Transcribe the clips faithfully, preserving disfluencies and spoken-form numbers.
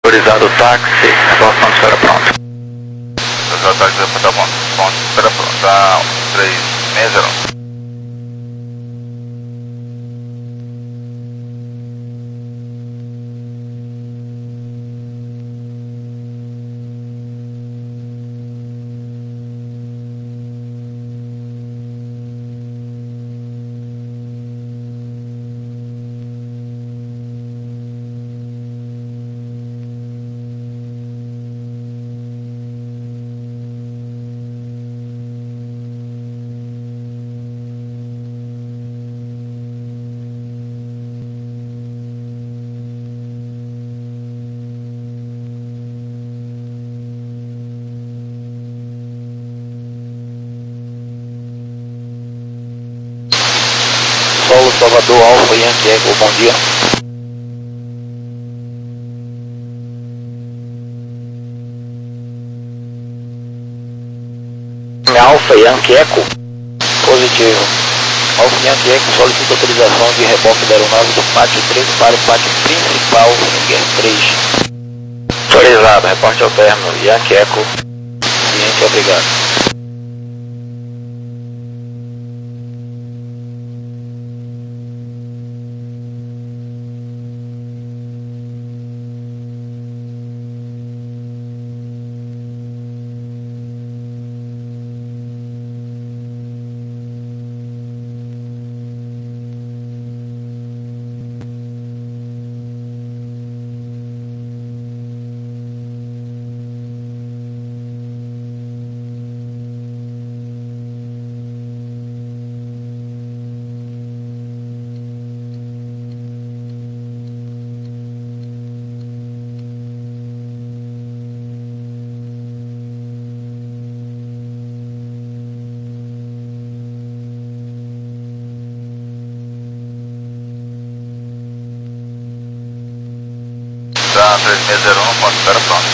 Autorizado o táxi, reportação de espera pronta. Autorizado o táxi, tá bom. Ponto de espera pronta, três seis zero um. Paulo Salvador, Alfa Yankee Eco, bom dia. Alfa Yankee Eco, positivo. Alfa Yankee Eco solicita autorização de reboque da aeronave do pátio três para o pátio principal Finger três. Autorizado, reporte ao término, Yankee Eco, cliente, obrigado. Tá, três seis zero um, ponto de espera pronto.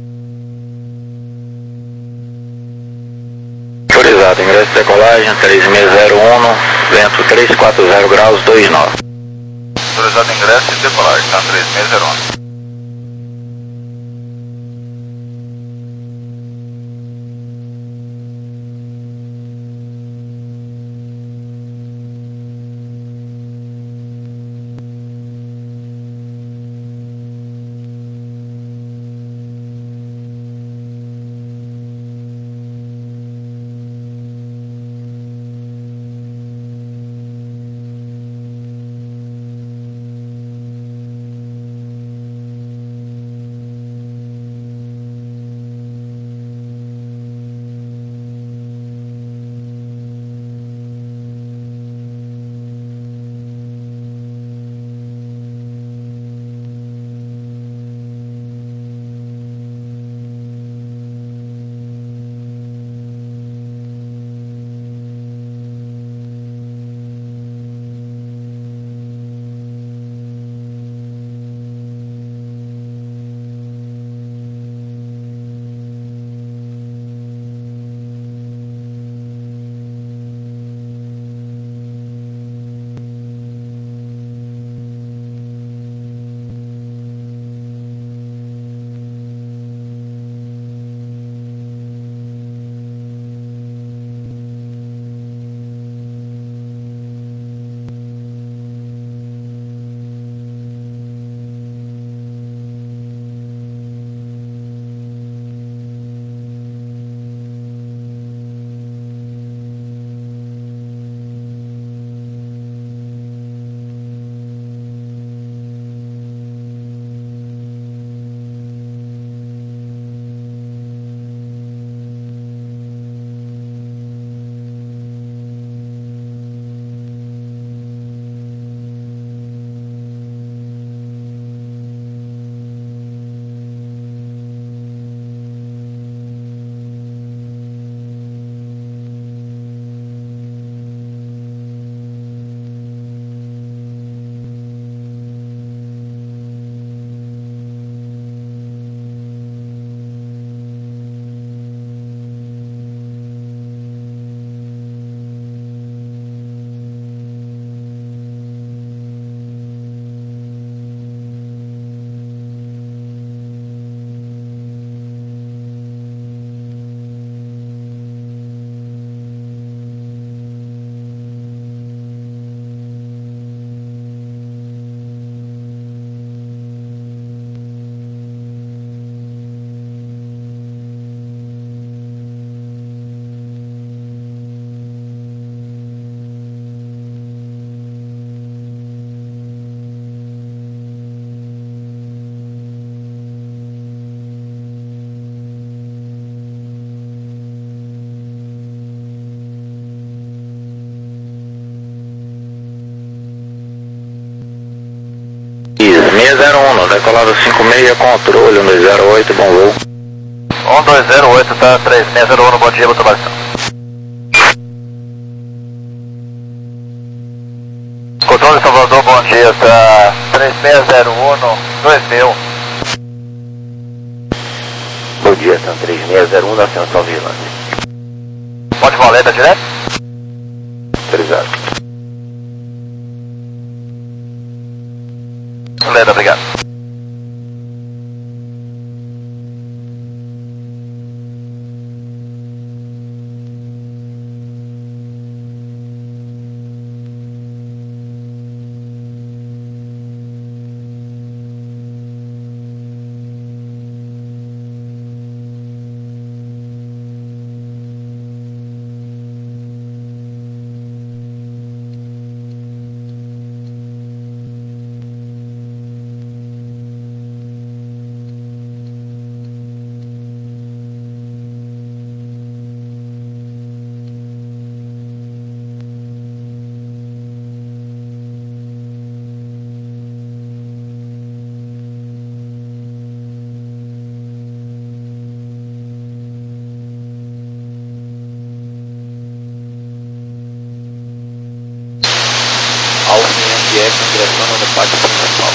Autorizado, ingresso de decolagem três seis zero um, vento três quatro zero graus, dois nove. Autorizado ingresso e decolagem, tá, três seis zero um. decolado cinco seis, controle um dois zero oito, bom voo. um dois zero oito, tá três seis zero um, bom dia, boa trabalho. Controle Salvador, bom dia, tá três seis zero um, dois mil. Bom dia, tá três seis zero um, da Ascensão Vigilante. Pode valer, tá direto? Obrigado. Leda, obrigado. Alfa Yankee Eco, ingressando no pátio principal.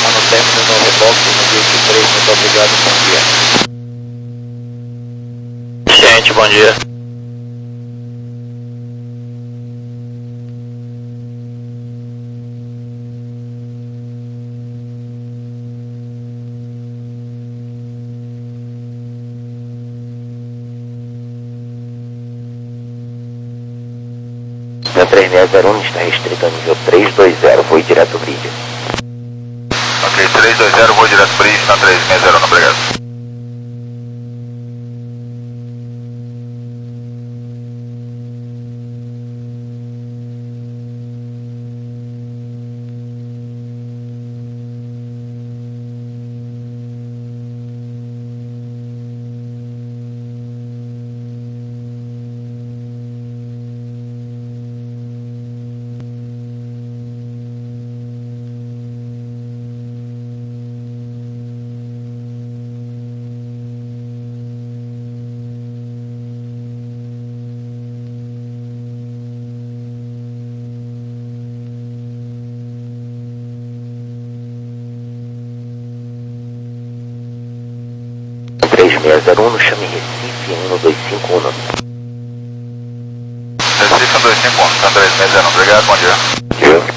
informando o término no reboque no vinte e três, muito obrigado, bom dia. Gente, bom dia. Na três seis zero um está restrito ao nível três dois zero, vou direto bridge. Ok, três dois zero, vou direto bridge na três seis zero um, obrigado. três seis zero um, chame Recife um dois cinco um. Recife um dois cinco um, tá três seis zero um, obrigado, bom dia. Dia.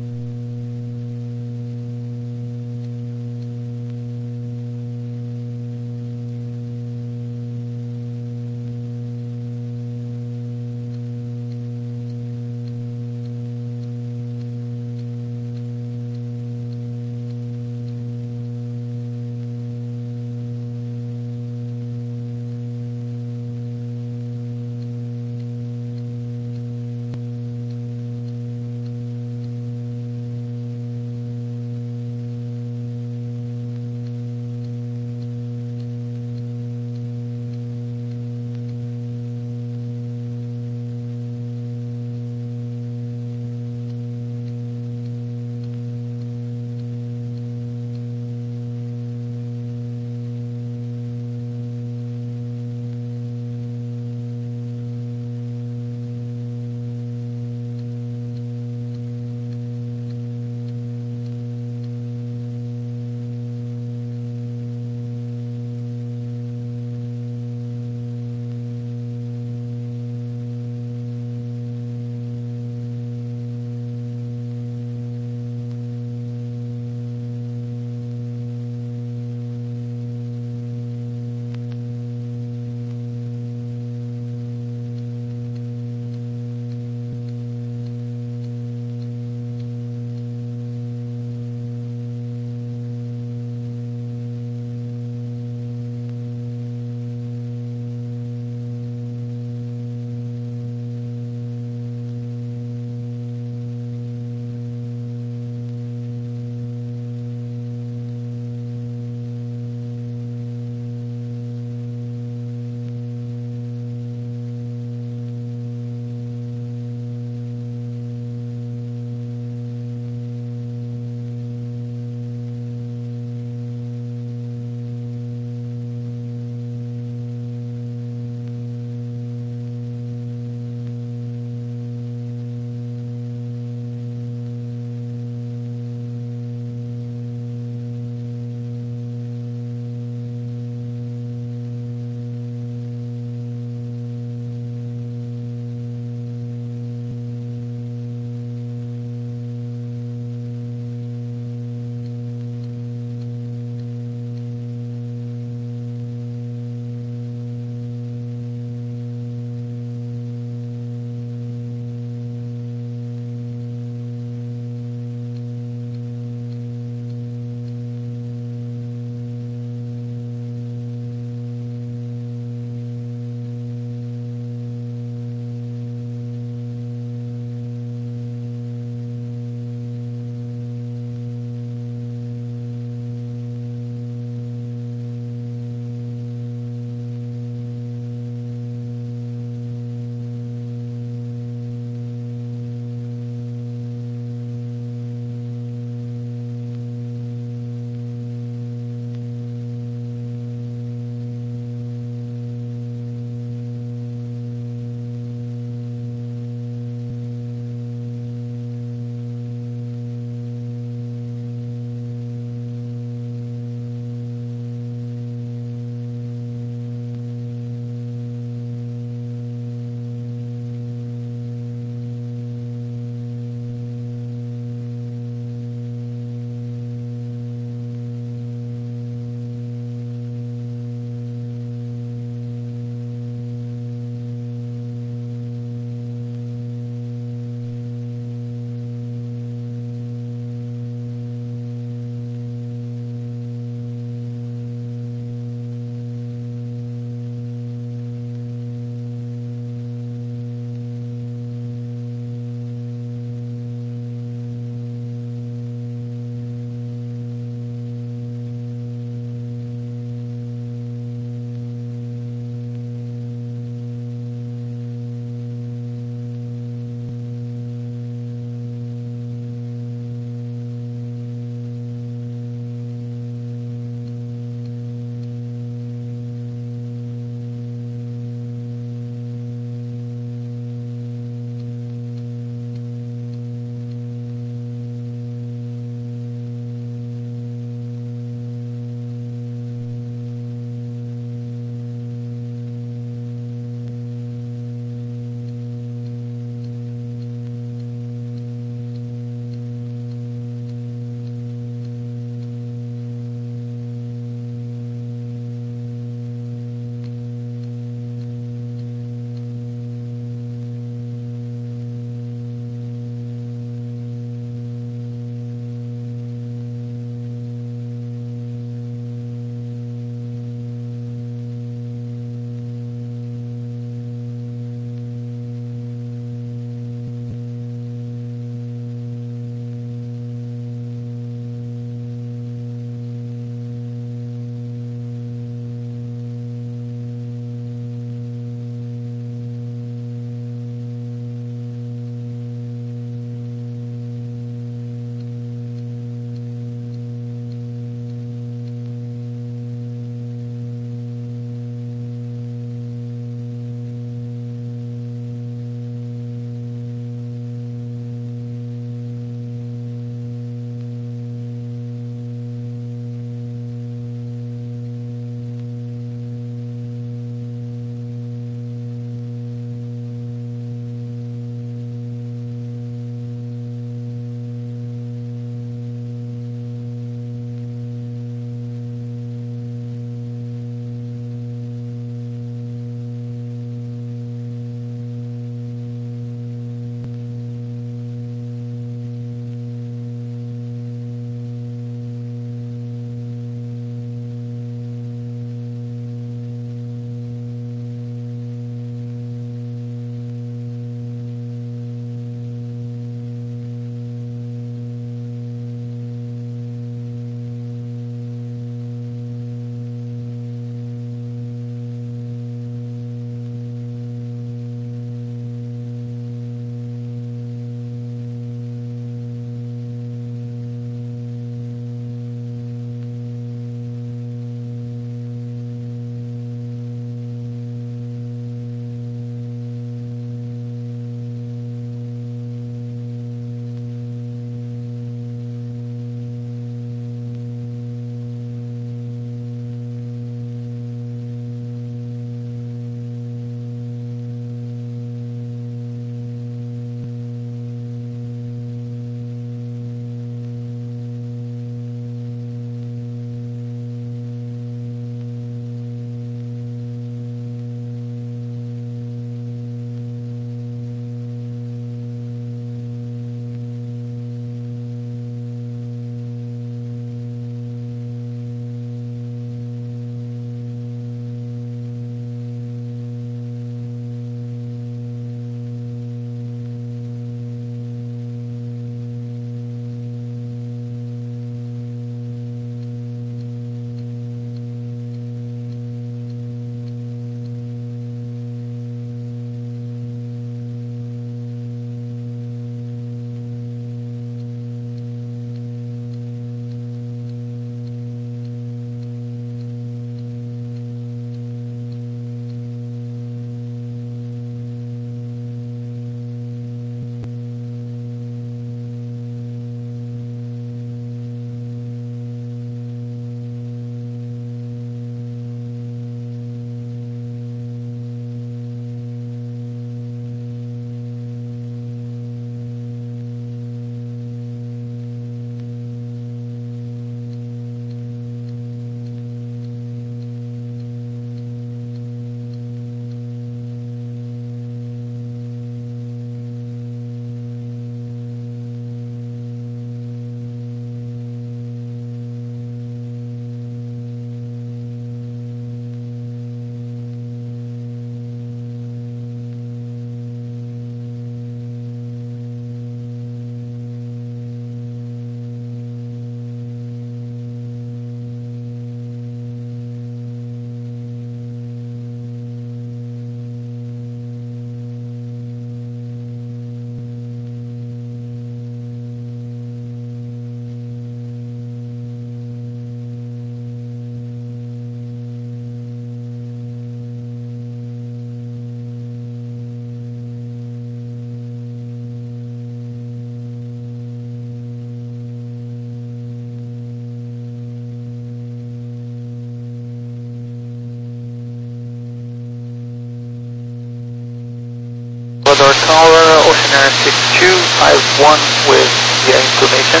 Ecuador Tower, Ocean Air six two five one with the information.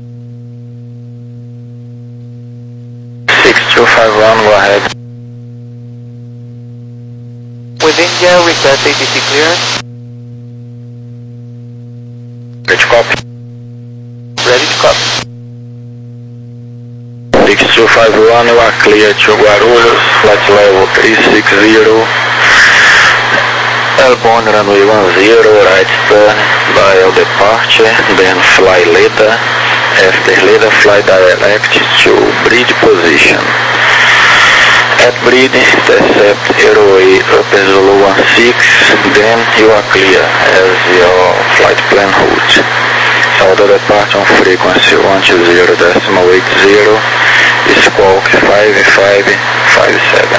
six two five one, go ahead. With India, request A T C clearance. Ready to copy. Ready to copy. six two five one, you are clear to Guarulhos, flight level three six zero. Airborne runway one zero, right turn, dial departure, then fly later. After later, fly direct to bridge position. At bridge, intercept airway Upper Zulu one six, then you are clear as your flight plan holds. Auto departure on frequency one two zero decimal eight zero, squawk five five five seven.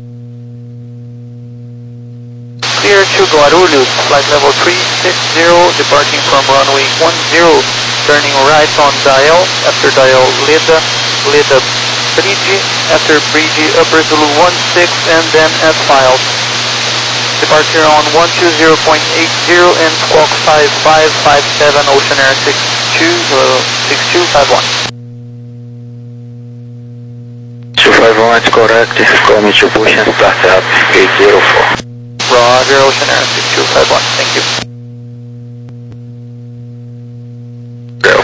Clear to Guarulhos, flight level three six zero, departing from runway one zero, turning right on dial, after dial Leda, Leda Bridge, after Bridge Upper Zulu one six, and then at file. Departure on one two zero point eight zero and squawk five five five seven, Ocean Air six two five one. two five one is correct, call me to push and start up, eight zero four. Roger, Ocean Air six two five one, thank you. Go.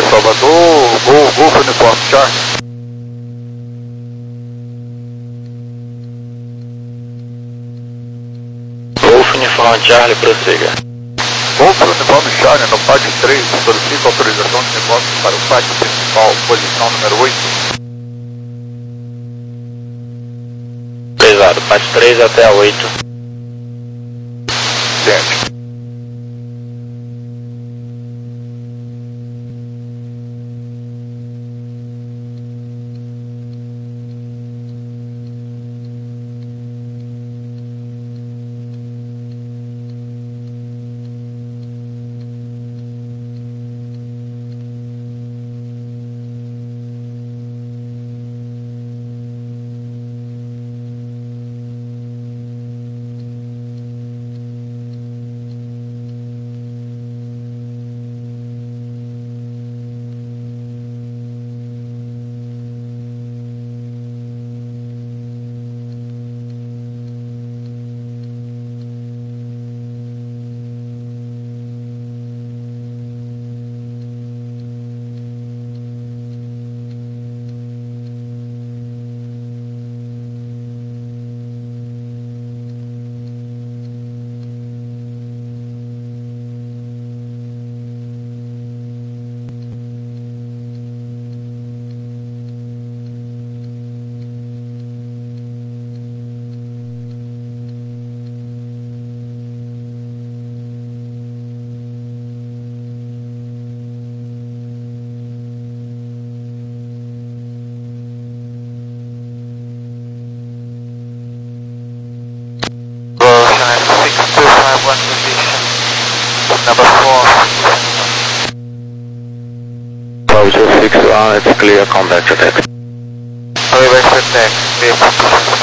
Vitória, Salvador, Gol, Golfo Uniforme Charlie. Golfo Uniforme Charlie, prossiga. Golfo Uniforme Charlie, no pátio três, solicita autorização de negócio para o pátio principal, posição número oito. Pesado, pátio três até a oito. Ciente. One position, number four. twelve zero six one, it's clear, contact attack. Reverse attack, clear position.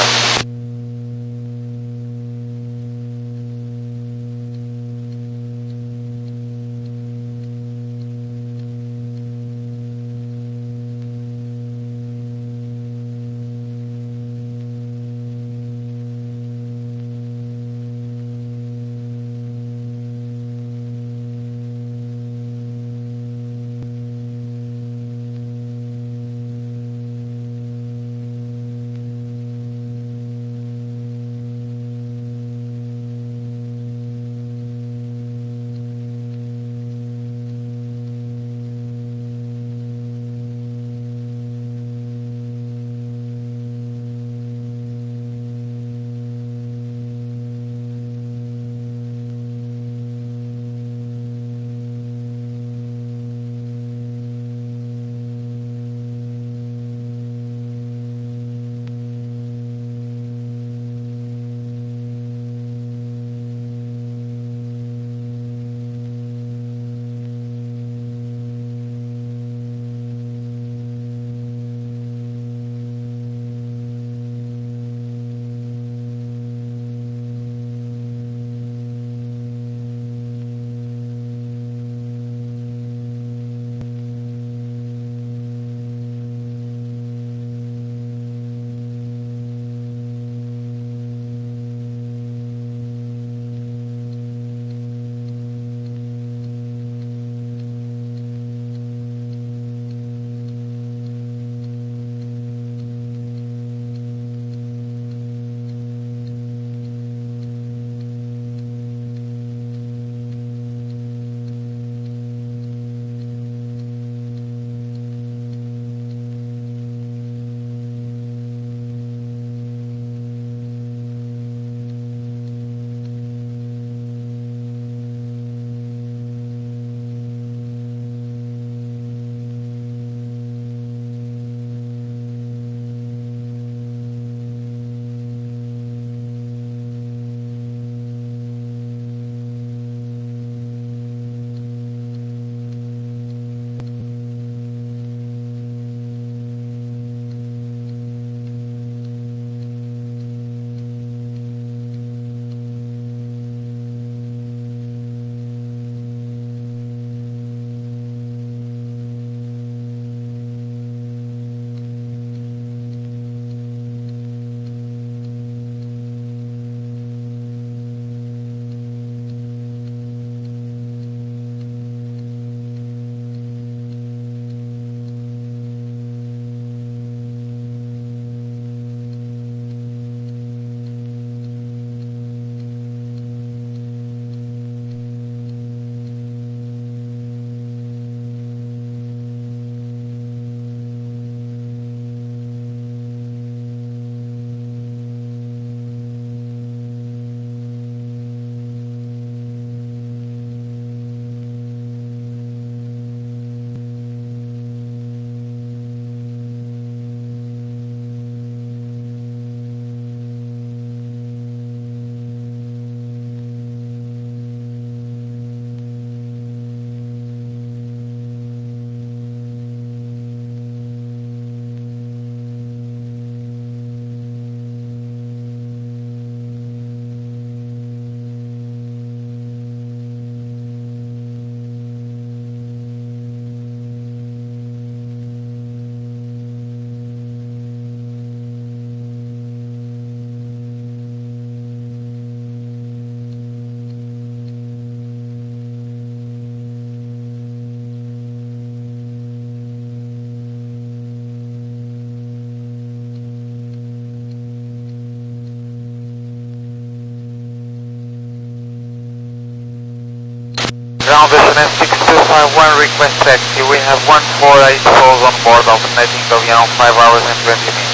descendant six two five one, request taxi. We have one four eight souls on board, alternating Avião, five hours and twenty minutes.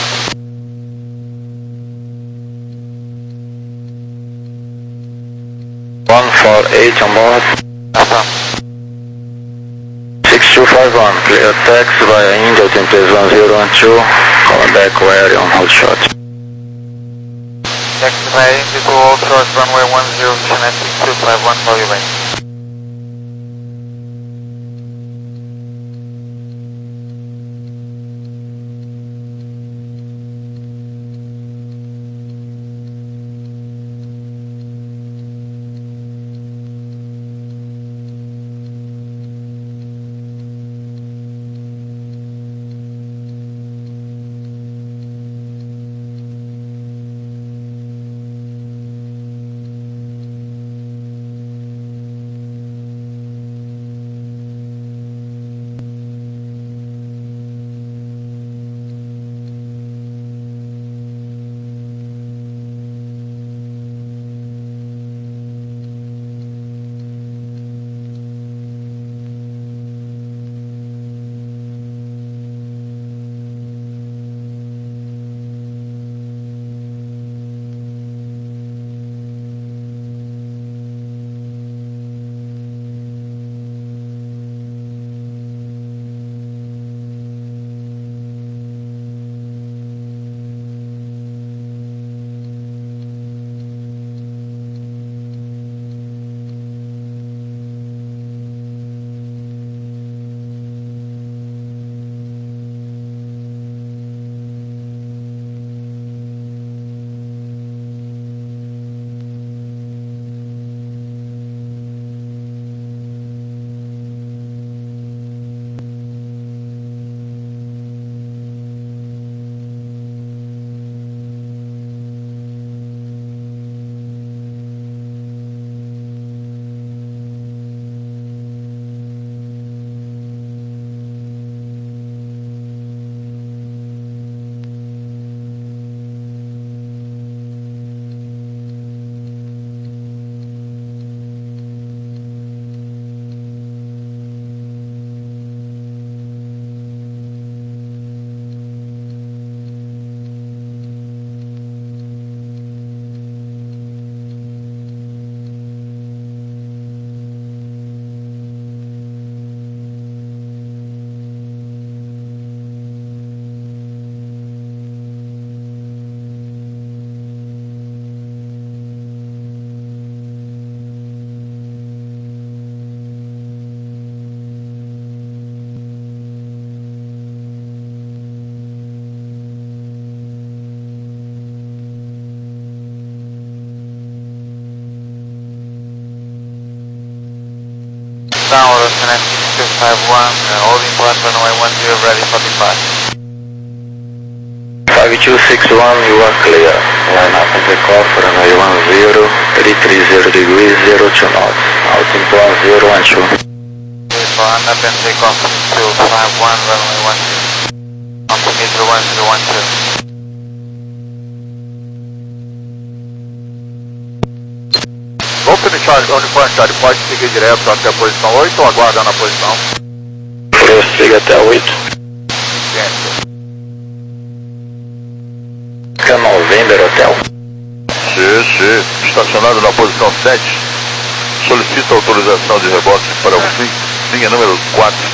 one four eight on board. Affirm. six two five one, clear taxi via India, altimeter one zero one two, calling back where on hold short. Taxi via India to all short runway one zero, descendant six two five one, call you back. Down, descendant six two five one, uh, all implant runway one zero, ready for departure. five two six one, you are clear. Line up and take off, runway one zero, three three zero degrees, zero two knots. Altimeter one zero one two. For hand up and take off six two five one, runway one zero. Altimeter one zero one two. Open Charlie, Uniform Charlie, pode seguir direto até a posição oito ou aguarda na posição? Prossiga até a oito. Fica November Hotel. Sim, sim. Estacionado na posição sete. Solicita autorização de reboque para o fim, linha número quatro.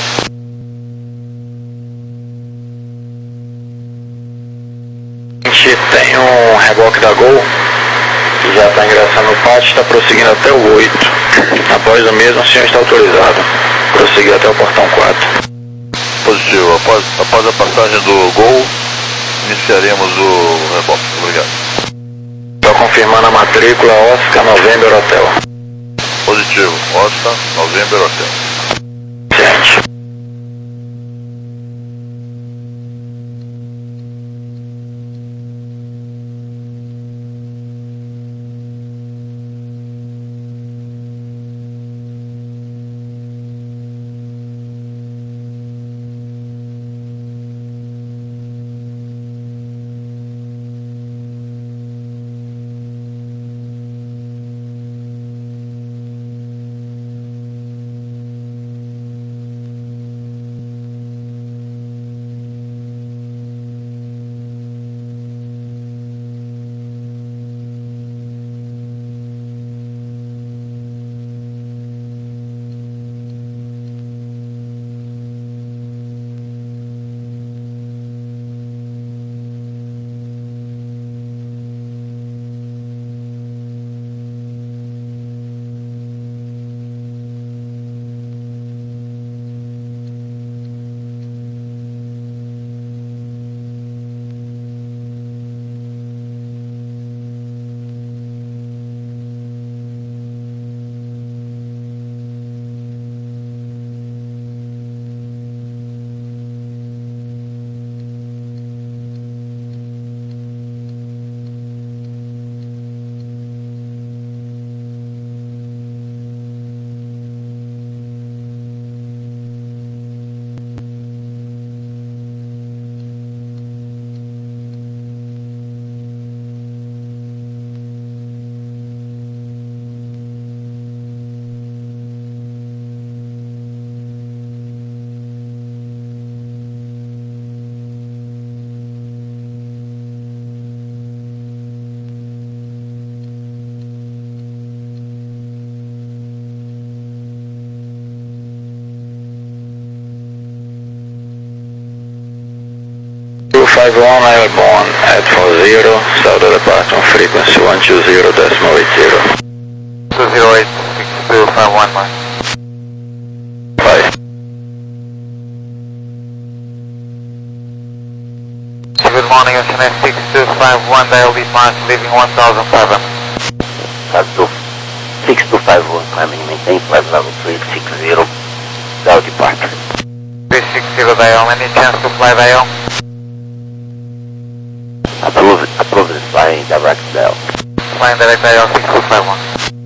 A gente tem um reboque da Gol. Já está ingressando no pátio, está prosseguindo até o oito. Após o mesmo, o senhor está autorizado. Prosseguir até o portão quatro. Positivo. Após, após a passagem do Gol, iniciaremos o reboque. Obrigado. Estou confirmando a matrícula Oscar November Hotel. Positivo. Oscar November Hotel. Gente. five one airborne at four zero, south of departure frequency one two zero decimal eight zero. two zero eight six two five one nine. Bye. Good morning, S N S six two five one, dial departure, leaving one thousand seven. six two five one, climbing maintain flight level three six zero, dial departure. three six zero dial, any chance to fly dial? Approved, approved flying direct dial. Flying direct dial six two five one.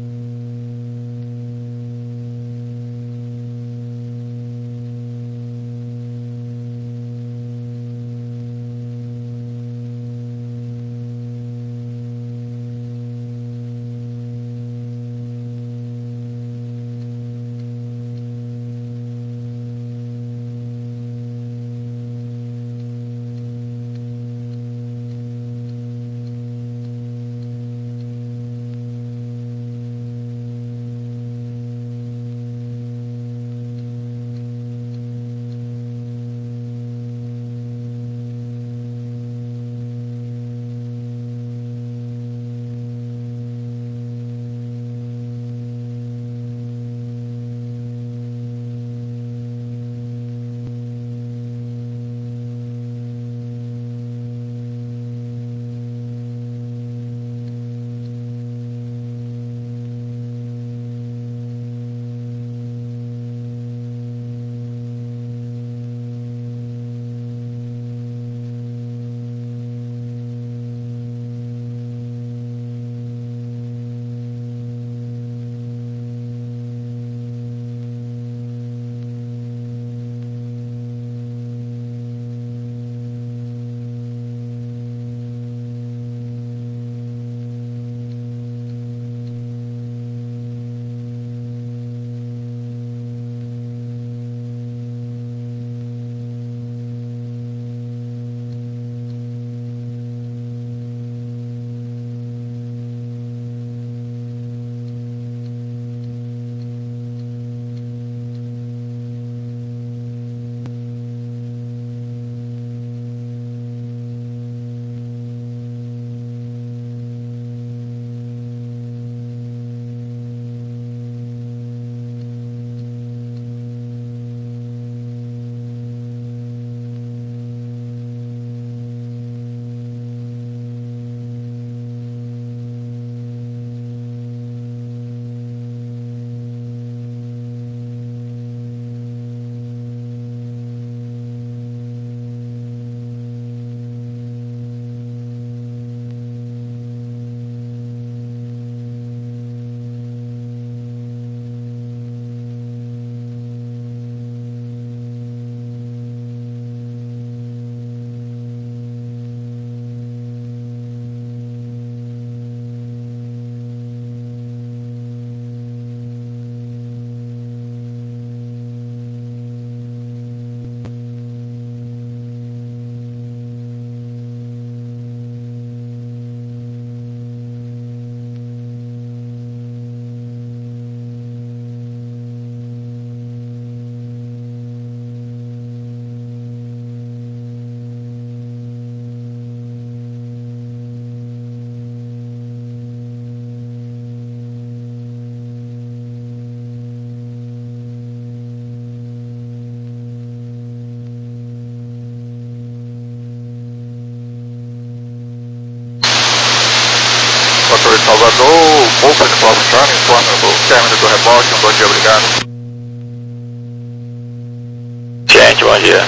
Controle de Salvador, Open Cloud Charlie, informa o término do rebote, um bom dia, obrigado. Gente, bom dia.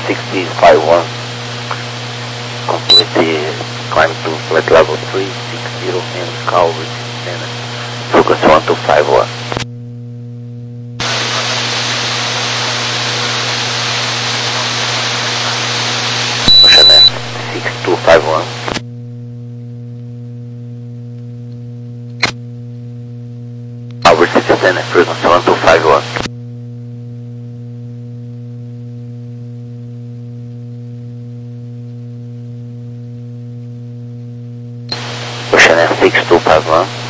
sixty-five one. Complete the climb to flight level three sixty and call and focus one two five one. Ocean F six two five one. Albert Citizen, frequency one two five one. Ocean F six two five one.